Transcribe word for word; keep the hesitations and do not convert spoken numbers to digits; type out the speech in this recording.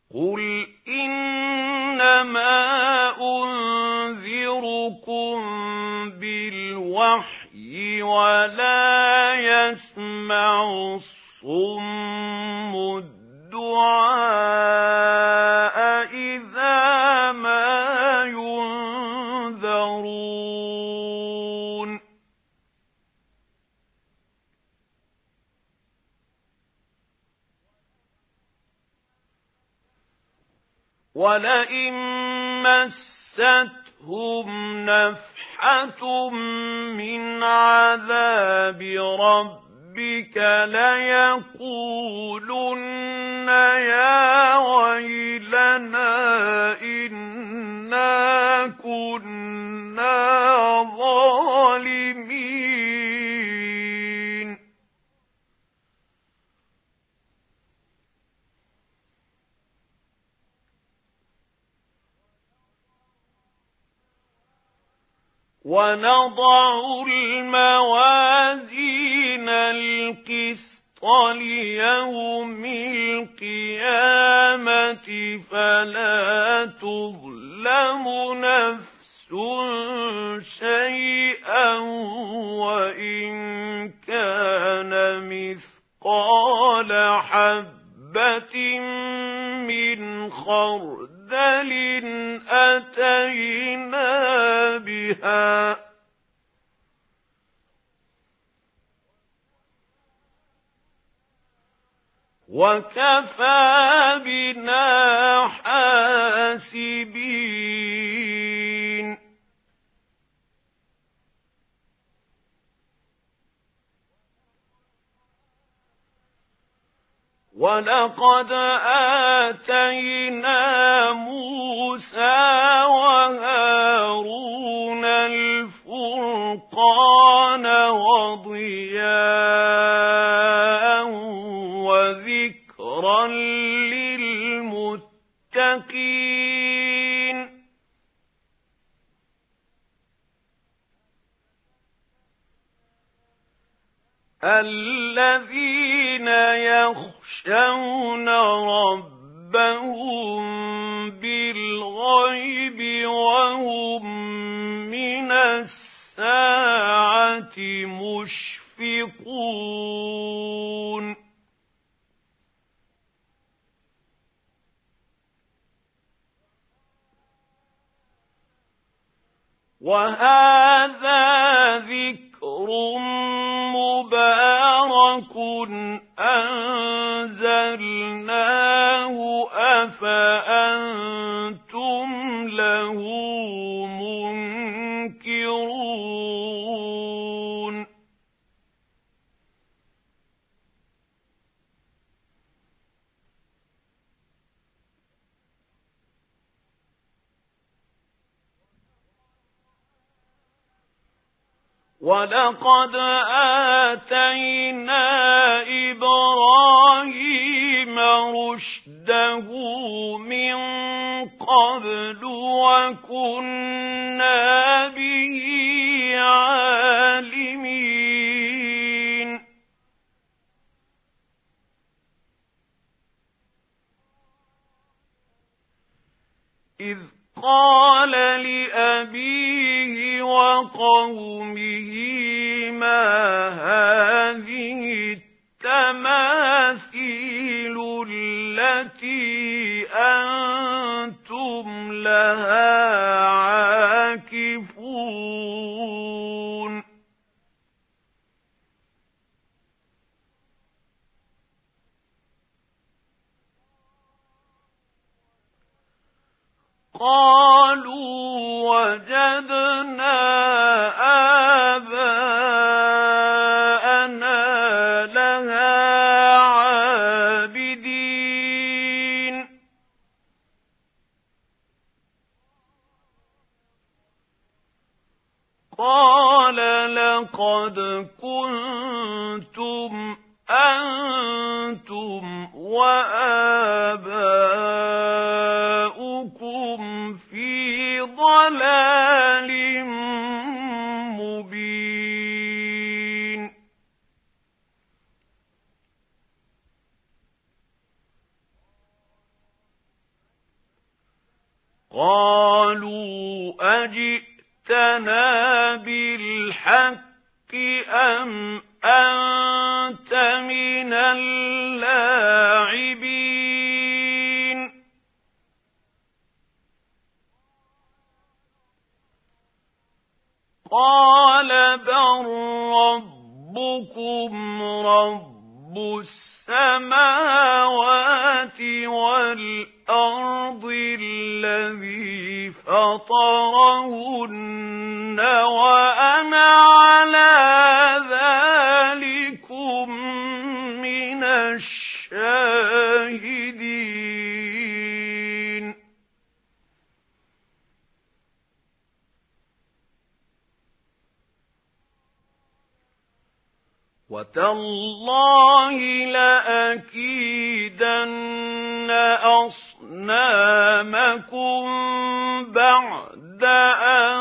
قُلْ إِنَّمَا أُنذِرُكُم بِالْوَحْيِ وَلَا يَسْمَعُ الصُّمُّ الدُّعَاءَ إِذَا مَا يُنذَرُونَ وَلَئِن مَّسَّتْهُمْ نَفْحَةٌ مِّنْ عَذَابِ رَبِّكَ لَيَقُولُنَّ يَا وَيْلَنَا إِنَّا كُنَّا ظَالِمِينَ وَنَضَعُ الْمَوَازِينَ الْقِسْطَ لِيَوْمِ الْقِيَامَةِ فَلَا تُظْلَمُ نَفْسٌ شَيْئًا وَإِنْ كَانَ مِثْقَالَ حَبَّةٍ مِّنْ خَرْدَلٍ أَتَيْنَا بِهَا وَكَفَى بِنَا حَاسِبِينَ وَلَقَدْ آتَيْنَا مُوسَى وَهَارُونَ الْفُرْقَانَ وَضِيَاءً وَذِكْرًا لِّلْمُتَّقِينَ الَّذِينَ يَخْشَوْنَ رَبَّهُم بِالْغَيْبِ وَهُم مِّنَ السَّاعَةِ مُشْفِقُونَ وَهَذَا ذِكْرٌ مُبَارَكٌ أَنزَلْنَاهُ أَفَأَنتُمْ لَهُ مُنكِرُونَ وَلَقَدْ آتَيْنَا إِبْرَاهِيمَ رُشْدَهُ مِنْ قَبْلُ وَكُنَّا بِهِ عَالِمِينَ إِذْ قَالَ لِأَبِيهِ وَقَوْمِهِ مَا هَٰذِهِ التَّمَاثِيلُ الَّتِي أَنتُمْ لَهَا عَاكِفُونَ قَالُوا وَجَدْنَا آبَاءَنَا لَهَا عَابِدِينَ قَالَ لَقَدْ كُنتُمْ أَنتُمْ وَآبَاؤُكُمْ فِي ضَلَالٍ مُبِينٍ قالوا أجئتنا بالحق أم أنت من اللاعبين قال بل ربكم رب السماوات والأرض الذي فطرهن وأنا على ذلكم من الشاهدين وتالله لأكيدن أصنامكم بعد أن